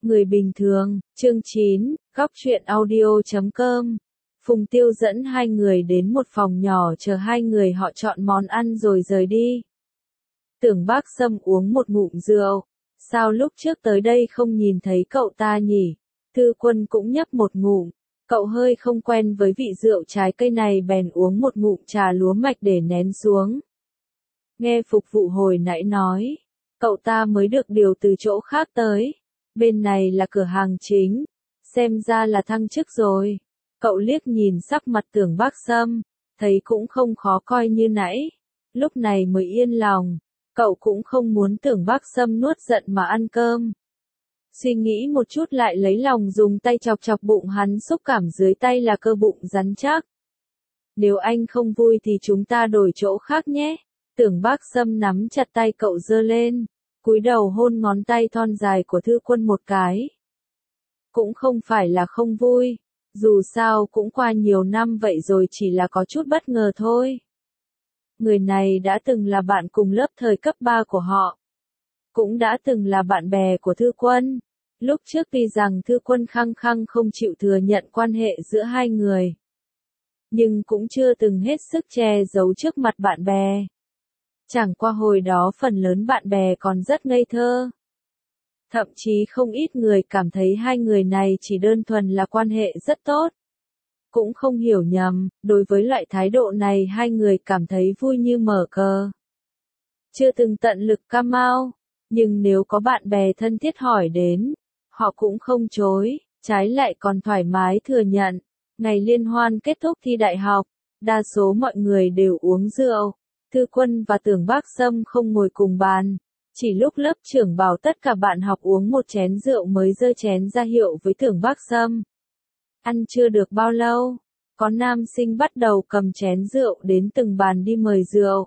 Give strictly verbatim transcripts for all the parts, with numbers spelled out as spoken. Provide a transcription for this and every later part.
Người bình thường, chương chín, góc truyện audio chấm com. Phùng Tiêu dẫn hai người đến một phòng nhỏ chờ hai người họ chọn món ăn rồi rời đi. Tưởng Bác Sâm uống một ngụm rượu. Sao lúc trước tới đây không nhìn thấy cậu ta nhỉ? Thư Quân cũng nhấp một ngụm. Cậu hơi không quen với vị rượu trái cây này bèn uống một ngụm trà lúa mạch để nén xuống. Nghe phục vụ hồi nãy nói, cậu ta mới được điều từ chỗ khác tới. Bên này là cửa hàng chính, xem ra là thăng chức rồi. Cậu liếc nhìn sắc mặt Tưởng Bác Sâm, thấy cũng không khó coi như nãy. Lúc này mới yên lòng, cậu cũng không muốn Tưởng Bác Sâm nuốt giận mà ăn cơm. Suy nghĩ một chút lại lấy lòng dùng tay chọc chọc bụng hắn, xúc cảm dưới tay là cơ bụng rắn chắc. Nếu anh không vui thì chúng ta đổi chỗ khác nhé. Tưởng Bác Sâm nắm chặt tay cậu giơ lên, cúi đầu hôn ngón tay thon dài của Thư Quân một cái. Cũng không phải là không vui, dù sao cũng qua nhiều năm vậy rồi, chỉ là có chút bất ngờ thôi. Người này đã từng là bạn cùng lớp thời cấp ba của họ, cũng đã từng là bạn bè của Thư Quân. Lúc trước tuy rằng Thư Quân khăng khăng không chịu thừa nhận quan hệ giữa hai người, nhưng cũng chưa từng hết sức che giấu trước mặt bạn bè. Chẳng qua hồi đó phần lớn bạn bè còn rất ngây thơ. Thậm chí không ít người cảm thấy hai người này chỉ đơn thuần là quan hệ rất tốt. Cũng không hiểu nhầm, đối với loại thái độ này hai người cảm thấy vui như mở cờ. Chưa từng tận lực cam mau, nhưng nếu có bạn bè thân thiết hỏi đến, họ cũng không chối, trái lại còn thoải mái thừa nhận. Ngày liên hoan kết thúc thi đại học, đa số mọi người đều uống rượu. Thư Quân và Tưởng Bác Sâm không ngồi cùng bàn, chỉ lúc lớp trưởng bảo tất cả bạn học uống một chén rượu mới giơ chén ra hiệu với Tưởng Bác Sâm. Ăn chưa được bao lâu, có nam sinh bắt đầu cầm chén rượu đến từng bàn đi mời rượu.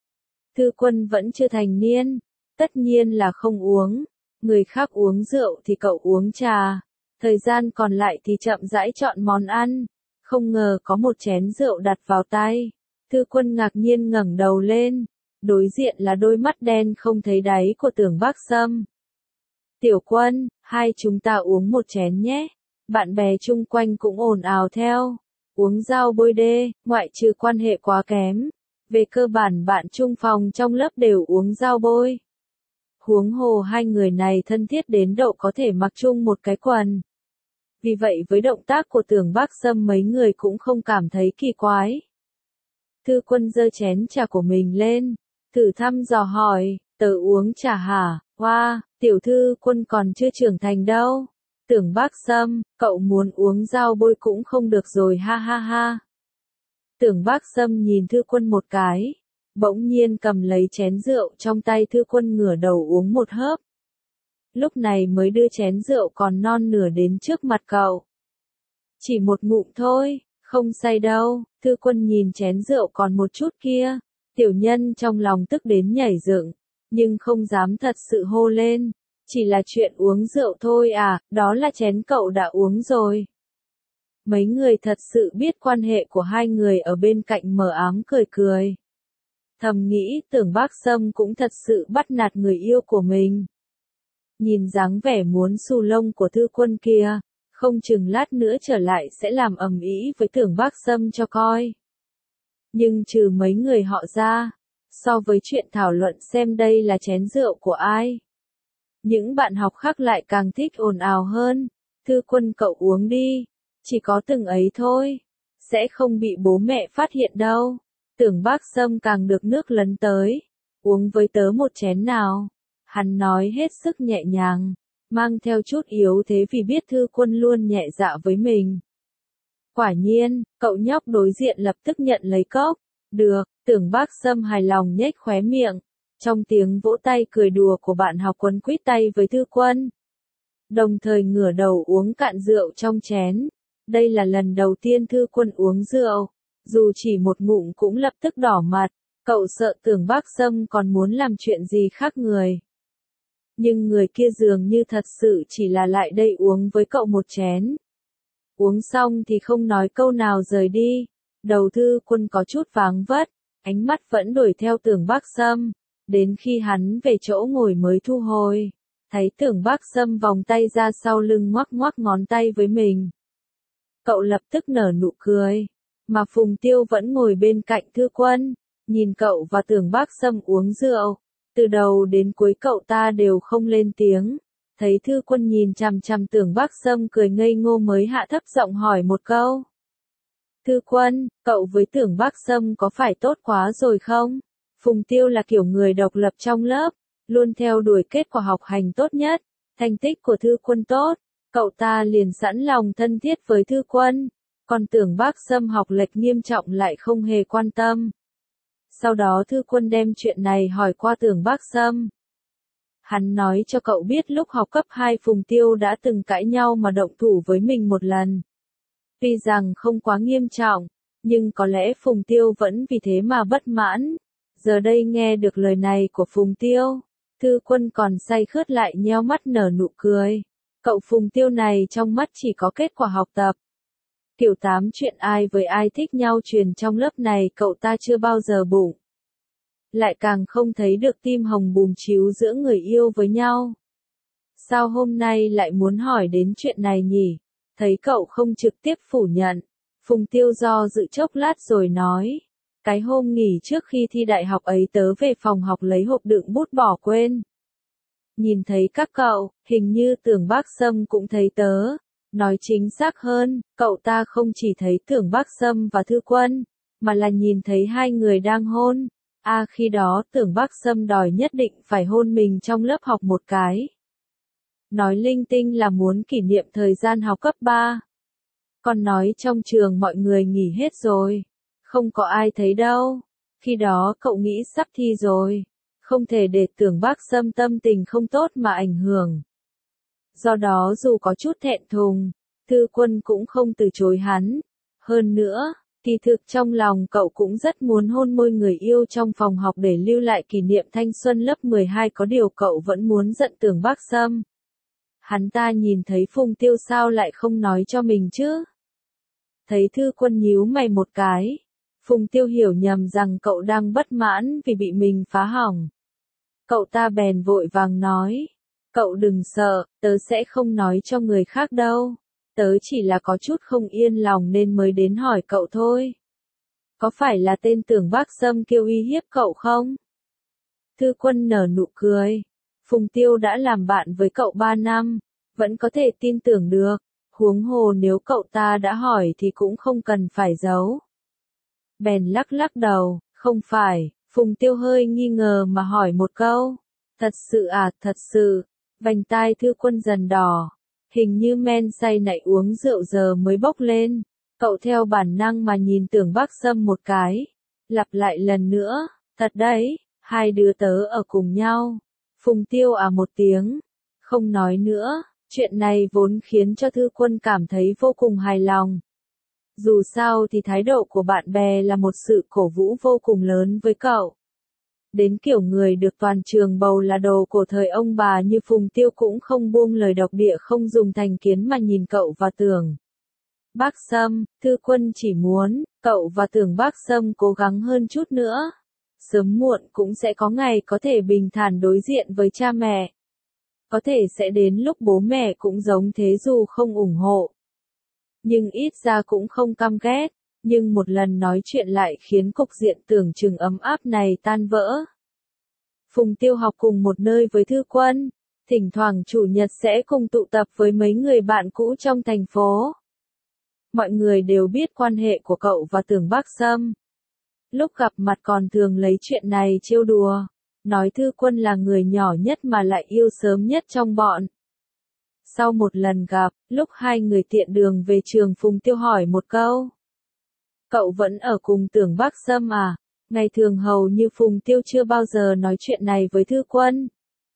Thư Quân vẫn chưa thành niên, tất nhiên là không uống, người khác uống rượu thì cậu uống trà, thời gian còn lại thì chậm rãi chọn món ăn, không ngờ có một chén rượu đặt vào tay. Thư Quân ngạc nhiên ngẩng đầu lên, đối diện là đôi mắt đen không thấy đáy của Tưởng Bác Sâm. Tiểu Quân, hai chúng ta uống một chén nhé. Bạn bè chung quanh cũng ồn ào theo. Uống rau bôi đê, ngoại trừ quan hệ quá kém. Về cơ bản bạn chung phòng trong lớp đều uống rau bôi. Huống hồ hai người này thân thiết đến độ có thể mặc chung một cái quần. Vì vậy với động tác của Tưởng Bác Sâm mấy người cũng không cảm thấy kỳ quái. Thư Quân giơ chén trà của mình lên, thử thăm dò hỏi, tớ uống trà hả? Hoa, wow, tiểu Thư Quân còn chưa trưởng thành đâu. Tưởng Bác Sâm, cậu muốn uống rau bôi cũng không được rồi, ha ha ha. Tưởng Bác Sâm nhìn Thư Quân một cái, bỗng nhiên cầm lấy chén rượu trong tay Thư Quân, ngửa đầu uống một hớp. Lúc này mới đưa chén rượu còn non nửa đến trước mặt cậu. Chỉ một ngụm thôi, không say đâu. Thư Quân nhìn chén rượu còn một chút kia, tiểu nhân trong lòng tức đến nhảy dựng, nhưng không dám thật sự hô lên. Chỉ là chuyện uống rượu thôi à, đó là chén cậu đã uống rồi. Mấy người thật sự biết quan hệ của hai người ở bên cạnh mờ ám cười cười. Thầm nghĩ Tưởng Bác Sâm cũng thật sự bắt nạt người yêu của mình. Nhìn dáng vẻ muốn xù lông của Thư Quân kia, không chừng lát nữa trở lại sẽ làm ầm ĩ với Tưởng Bác Sâm cho coi. Nhưng trừ mấy người họ ra, so với chuyện thảo luận xem đây là chén rượu của ai, những bạn học khác lại càng thích ồn ào hơn. Thư Quân cậu uống đi, chỉ có từng ấy thôi, sẽ không bị bố mẹ phát hiện đâu. Tưởng Bác Sâm càng được nước lấn tới, uống với tớ một chén nào. Hắn nói hết sức nhẹ nhàng, mang theo chút yếu thế vì biết Thư Quân luôn nhẹ dạ với mình. Quả nhiên, cậu nhóc đối diện lập tức nhận lấy cốc. Được, Tưởng Bác Sâm hài lòng nhếch khóe miệng. Trong tiếng vỗ tay cười đùa của bạn học quấn quýt tay với Thư Quân, đồng thời ngửa đầu uống cạn rượu trong chén. Đây là lần đầu tiên Thư Quân uống rượu, dù chỉ một ngụm cũng lập tức đỏ mặt. Cậu sợ Tưởng Bác Sâm còn muốn làm chuyện gì khác người. Nhưng người kia dường như thật sự chỉ là lại đây uống với cậu một chén. Uống xong thì không nói câu nào rời đi. Đầu Thư Quân có chút váng vất, ánh mắt vẫn đuổi theo Tưởng Bác Sâm, đến khi hắn về chỗ ngồi mới thu hồi. Thấy Tưởng Bác Sâm vòng tay ra sau lưng ngoắc ngoắc ngón tay với mình. Cậu lập tức nở nụ cười. Mà Phùng Tiêu vẫn ngồi bên cạnh Thư Quân, nhìn cậu và Tưởng Bác Sâm uống rượu. Từ đầu đến cuối cậu ta đều không lên tiếng. Thấy Thư Quân nhìn chằm chằm Tưởng Bác Sâm cười ngây ngô mới hạ thấp giọng hỏi một câu. Thư Quân, cậu với Tưởng Bác Sâm có phải tốt quá rồi không? Phùng Tiêu là kiểu người độc lập trong lớp, luôn theo đuổi kết quả học hành tốt nhất. Thành tích của Thư Quân tốt, cậu ta liền sẵn lòng thân thiết với Thư Quân. Còn Tưởng Bác Sâm học lệch nghiêm trọng lại không hề quan tâm. Sau đó Thư Quân đem chuyện này hỏi qua Tưởng Bác Sâm. Hắn nói cho cậu biết lúc học cấp hai Phùng Tiêu đã từng cãi nhau mà động thủ với mình một lần. Tuy rằng không quá nghiêm trọng, nhưng có lẽ Phùng Tiêu vẫn vì thế mà bất mãn. Giờ đây nghe được lời này của Phùng Tiêu, Thư Quân còn say khướt lại nheo mắt nở nụ cười. Cậu Phùng Tiêu này trong mắt chỉ có kết quả học tập. Kiểu tám chuyện ai với ai thích nhau truyền trong lớp này cậu ta chưa bao giờ bụng. Lại càng không thấy được tim hồng bùm chiếu giữa người yêu với nhau. Sao hôm nay lại muốn hỏi đến chuyện này nhỉ? Thấy cậu không trực tiếp phủ nhận. Phùng Tiêu do dự chốc lát rồi nói. Cái hôm nghỉ trước khi thi đại học ấy tớ về phòng học lấy hộp đựng bút bỏ quên. Nhìn thấy các cậu, hình như Tưởng Bác Sâm cũng thấy tớ. Nói chính xác hơn, cậu ta không chỉ thấy Tưởng Bác Sâm và Thư Quân, mà là nhìn thấy hai người đang hôn. À khi đó Tưởng Bác Sâm đòi nhất định phải hôn mình trong lớp học một cái. Nói linh tinh là muốn kỷ niệm thời gian học cấp ba. Còn nói trong trường mọi người nghỉ hết rồi. Không có ai thấy đâu. Khi đó cậu nghĩ sắp thi rồi. Không thể để Tưởng Bác Sâm tâm tình không tốt mà ảnh hưởng. Do đó dù có chút thẹn thùng, Thư Quân cũng không từ chối hắn. Hơn nữa, kỳ thực trong lòng cậu cũng rất muốn hôn môi người yêu trong phòng học để lưu lại kỷ niệm thanh xuân lớp mười hai, có điều cậu vẫn muốn giận Tưởng Bác Sâm. Hắn ta nhìn thấy Phùng Tiêu sao lại không nói cho mình chứ? Thấy Thư Quân nhíu mày một cái. Phùng Tiêu hiểu nhầm rằng cậu đang bất mãn vì bị mình phá hỏng. Cậu ta bèn vội vàng nói. Cậu đừng sợ, tớ sẽ không nói cho người khác đâu. Tớ chỉ là có chút không yên lòng nên mới đến hỏi cậu thôi. Có phải là tên Tưởng Bác Sâm kêu uy hiếp cậu không? Thư Quân nở nụ cười. Phùng Tiêu đã làm bạn với cậu ba năm, vẫn có thể tin tưởng được. Huống hồ nếu cậu ta đã hỏi thì cũng không cần phải giấu. Bèn lắc lắc đầu, không phải. Phùng Tiêu hơi nghi ngờ mà hỏi một câu. Thật sự à, thật sự. Vành tai Thư Quân dần đỏ. Hình như men say nãy uống rượu giờ mới bốc lên. Cậu theo bản năng mà nhìn Tưởng Bác Sâm một cái. Lặp lại lần nữa. Thật đấy, hai đứa tớ ở cùng nhau. Phùng Tiêu à một tiếng. Không nói nữa. Chuyện này vốn khiến cho Thư Quân cảm thấy vô cùng hài lòng. Dù sao thì thái độ của bạn bè là một sự cổ vũ vô cùng lớn với cậu. Đến kiểu người được toàn trường bầu là đồ của thời ông bà như Phùng Tiêu cũng không buông lời độc địa không dùng thành kiến mà nhìn cậu và Tưởng Bác Sâm. Thư Quân chỉ muốn cậu và Tưởng Bác Sâm cố gắng hơn chút nữa. Sớm muộn cũng sẽ có ngày có thể bình thản đối diện với cha mẹ. Có thể sẽ đến lúc bố mẹ cũng giống thế dù không ủng hộ. Nhưng ít ra cũng không căm ghét. Nhưng một lần nói chuyện lại khiến cục diện tưởng chừng ấm áp này tan vỡ. Phùng Tiêu học cùng một nơi với Thư Quân. Thỉnh thoảng chủ nhật sẽ cùng tụ tập với mấy người bạn cũ trong thành phố. Mọi người đều biết quan hệ của cậu và Tưởng Bác Sâm. Lúc gặp mặt còn thường lấy chuyện này trêu đùa. Nói Thư Quân là người nhỏ nhất mà lại yêu sớm nhất trong bọn. Sau một lần gặp, lúc hai người tiện đường về trường Phùng Tiêu hỏi một câu. Cậu vẫn ở cùng Tưởng Bác Sâm à? Ngày thường hầu như Phùng Tiêu chưa bao giờ nói chuyện này với Thư Quân.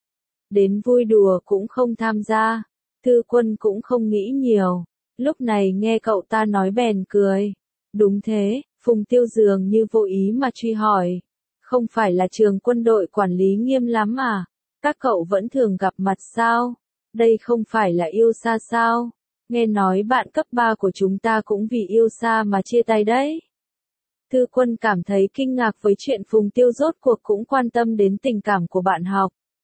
Đến vui đùa cũng không tham gia. Thư Quân cũng không nghĩ nhiều. Lúc này nghe cậu ta nói bèn cười. Đúng thế, Phùng Tiêu dường như vô ý mà truy hỏi. Không phải là trường quân đội quản lý nghiêm lắm à? Các cậu vẫn thường gặp mặt sao? Đây không phải là yêu xa sao? Nghe nói bạn cấp ba của chúng ta cũng vì yêu xa mà chia tay đấy. Thư Quân cảm thấy kinh ngạc với chuyện Phùng Tiêu rốt cuộc cũng quan tâm đến tình cảm của bạn học.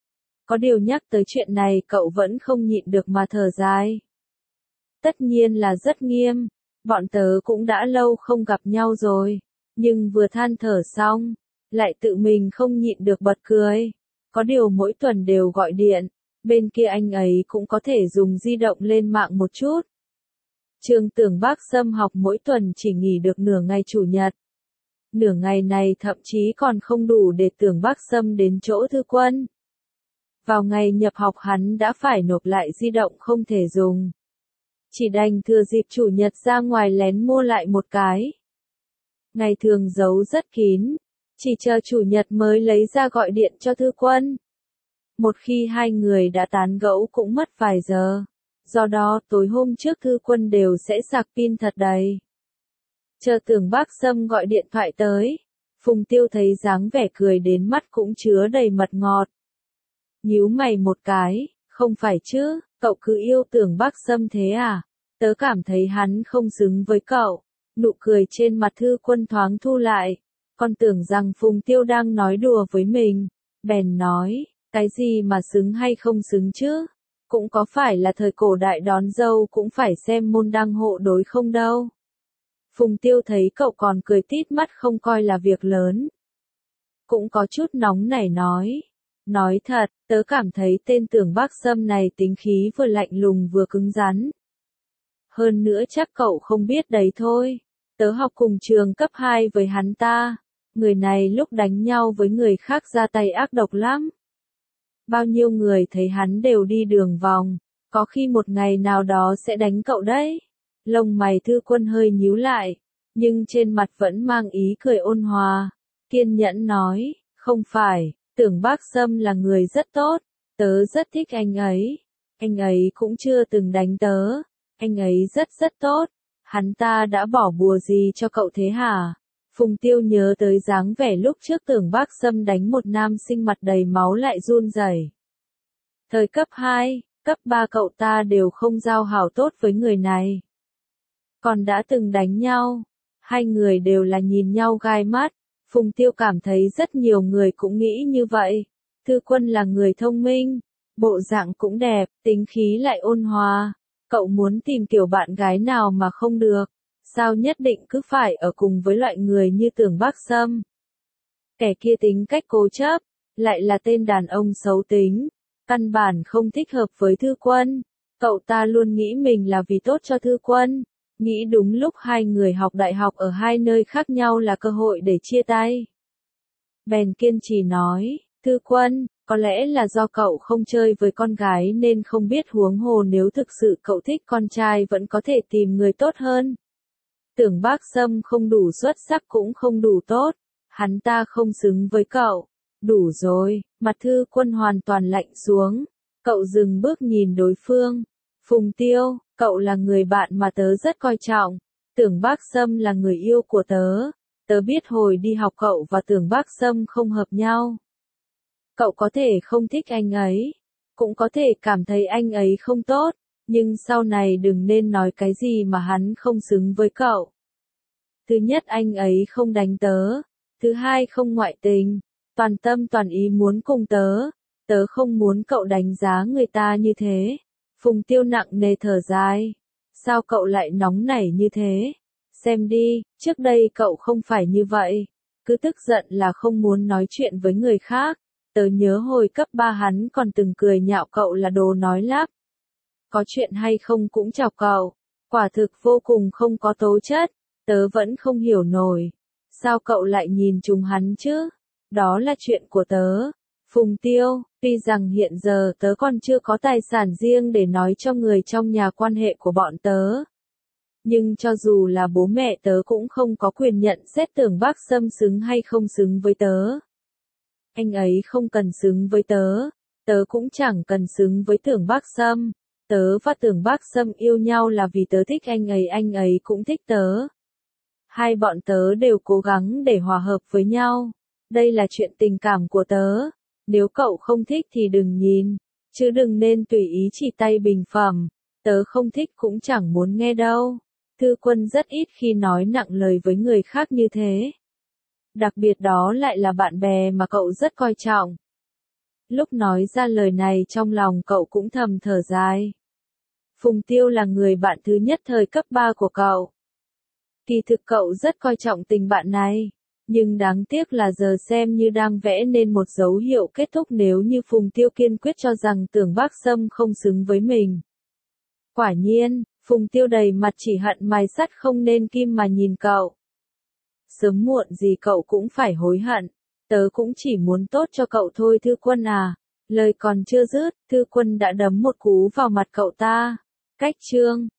Có điều nhắc tới chuyện này cậu vẫn không nhịn được mà thở dài. Tất nhiên là rất nghiêm, bọn tớ cũng đã lâu không gặp nhau rồi, nhưng vừa than thở xong, lại tự mình không nhịn được bật cười. Có điều mỗi tuần đều gọi điện, bên kia anh ấy cũng có thể dùng di động lên mạng một chút. Trường Tưởng Bác Sâm học mỗi tuần chỉ nghỉ được nửa ngày chủ nhật. Nửa ngày này thậm chí còn không đủ để Tưởng Bác Sâm đến chỗ Thư Quân. Vào ngày nhập học hắn đã phải nộp lại di động không thể dùng. Chỉ đành thừa dịp chủ nhật ra ngoài lén mua lại một cái. Ngày thường giấu rất kín, chỉ chờ chủ nhật mới lấy ra gọi điện cho Thư Quân. Một khi hai người đã tán gẫu cũng mất vài giờ, do đó tối hôm trước Thư Quân đều sẽ sạc pin thật đầy. Chờ Tưởng Bác Sâm gọi điện thoại tới, Phùng Tiêu thấy dáng vẻ cười đến mắt cũng chứa đầy mật ngọt. Nhíu mày một cái, không phải chứ, cậu cứ yêu Tưởng Bác Sâm thế à? Tớ cảm thấy hắn không xứng với cậu. Nụ cười trên mặt Thư Quân thoáng thu lại, còn tưởng rằng Phùng Tiêu đang nói đùa với mình, bèn nói, cái gì mà xứng hay không xứng chứ? Cũng có phải là thời cổ đại đón dâu cũng phải xem môn đăng hộ đối không đâu. Phùng Tiêu thấy cậu còn cười tít mắt không coi là việc lớn. Cũng có chút nóng nảy nói. Nói thật, tớ cảm thấy tên Tưởng Bác Sâm này tính khí vừa lạnh lùng vừa cứng rắn. Hơn nữa chắc cậu không biết đấy thôi. Tớ học cùng trường cấp hai với hắn ta. Người này lúc đánh nhau với người khác ra tay ác độc lắm. Bao nhiêu người thấy hắn đều đi đường vòng. Có khi một ngày nào đó sẽ đánh cậu đấy. Lông mày Thư Quân hơi nhíu lại. Nhưng trên mặt vẫn mang ý cười ôn hòa. Kiên nhẫn nói, không phải, Tưởng Bác Sâm là người rất tốt. Tớ rất thích anh ấy. Anh ấy cũng chưa từng đánh tớ. Anh ấy rất rất tốt. Hắn ta đã bỏ bùa gì cho cậu thế hả? Phùng Tiêu nhớ tới dáng vẻ lúc trước Tưởng Bác Sâm đánh một nam sinh mặt đầy máu lại run rẩy. Thời cấp hai, cấp ba cậu ta đều không giao hảo tốt với người này. Còn đã từng đánh nhau, hai người đều là nhìn nhau gai mắt. Phùng Tiêu cảm thấy rất nhiều người cũng nghĩ như vậy. Thư Quân là người thông minh, bộ dạng cũng đẹp, tính khí lại ôn hòa. Cậu muốn tìm kiểu bạn gái nào mà không được, sao nhất định cứ phải ở cùng với loại người như Tưởng Bác Sâm. Kẻ kia tính cách cố chấp, lại là tên đàn ông xấu tính, căn bản không thích hợp với Thư Quân. Cậu ta luôn nghĩ mình là vì tốt cho Thư Quân, nghĩ đúng lúc hai người học đại học ở hai nơi khác nhau là cơ hội để chia tay. Bèn kiên trì nói, Thư Quân, có lẽ là do cậu không chơi với con gái nên không biết, huống hồ nếu thực sự cậu thích con trai vẫn có thể tìm người tốt hơn. Tưởng Bác Sâm không đủ xuất sắc cũng không đủ tốt, hắn ta không xứng với cậu. Đủ rồi, mặt Thư Quân hoàn toàn lạnh xuống, cậu dừng bước nhìn đối phương. Phùng Tiêu, cậu là người bạn mà tớ rất coi trọng, Tưởng Bác Sâm là người yêu của tớ. Tớ biết hồi đi học cậu và Tưởng Bác Sâm không hợp nhau. Cậu có thể không thích anh ấy, cũng có thể cảm thấy anh ấy không tốt, nhưng sau này đừng nên nói cái gì mà hắn không xứng với cậu. Thứ nhất, anh ấy không đánh tớ. Thứ hai, không ngoại tình, toàn tâm toàn ý muốn cùng tớ. Tớ không muốn cậu đánh giá người ta như thế. Phùng Tiêu nặng nề thở dài. Sao cậu lại nóng nảy như thế? Xem đi, trước đây cậu không phải như vậy. Cứ tức giận là không muốn nói chuyện với người khác. Tớ nhớ hồi cấp ba hắn còn từng cười nhạo cậu là đồ nói lắp. Có chuyện hay không cũng chọc cậu. Quả thực vô cùng không có tố chất. Tớ vẫn không hiểu nổi. Sao cậu lại nhìn trúng hắn chứ? Đó là chuyện của tớ. Phùng Tiêu, tuy rằng hiện giờ tớ còn chưa có tài sản riêng để nói cho người trong nhà quan hệ của bọn tớ. Nhưng cho dù là bố mẹ tớ cũng không có quyền nhận xét Tưởng Bác Sâm xứng hay không xứng với tớ. Anh ấy không cần xứng với tớ, tớ cũng chẳng cần xứng với Tưởng Bác Sâm. Tớ và Tưởng Bác Sâm yêu nhau là vì tớ thích anh ấy, anh ấy cũng thích tớ. Hai bọn tớ đều cố gắng để hòa hợp với nhau. Đây là chuyện tình cảm của tớ. Nếu cậu không thích thì đừng nhìn, chứ đừng nên tùy ý chỉ tay bình phẩm. Tớ không thích cũng chẳng muốn nghe đâu. Thư Quân rất ít khi nói nặng lời với người khác như thế. Đặc biệt đó lại là bạn bè mà cậu rất coi trọng. Lúc nói ra lời này trong lòng cậu cũng thầm thở dài. Phùng Tiêu là người bạn thứ nhất thời cấp ba của cậu. Kỳ thực cậu rất coi trọng tình bạn này, nhưng đáng tiếc là giờ xem như đang vẽ nên một dấu hiệu kết thúc nếu như Phùng Tiêu kiên quyết cho rằng Tưởng Bác Sâm không xứng với mình. Quả nhiên, Phùng Tiêu đầy mặt chỉ hận mài sắt không nên kim mà nhìn cậu. Sớm muộn gì cậu cũng phải hối hận, tớ cũng chỉ muốn tốt cho cậu thôi Thư Quân à. Lời còn chưa dứt, Thư Quân đã đấm một cú vào mặt cậu ta. Cách chương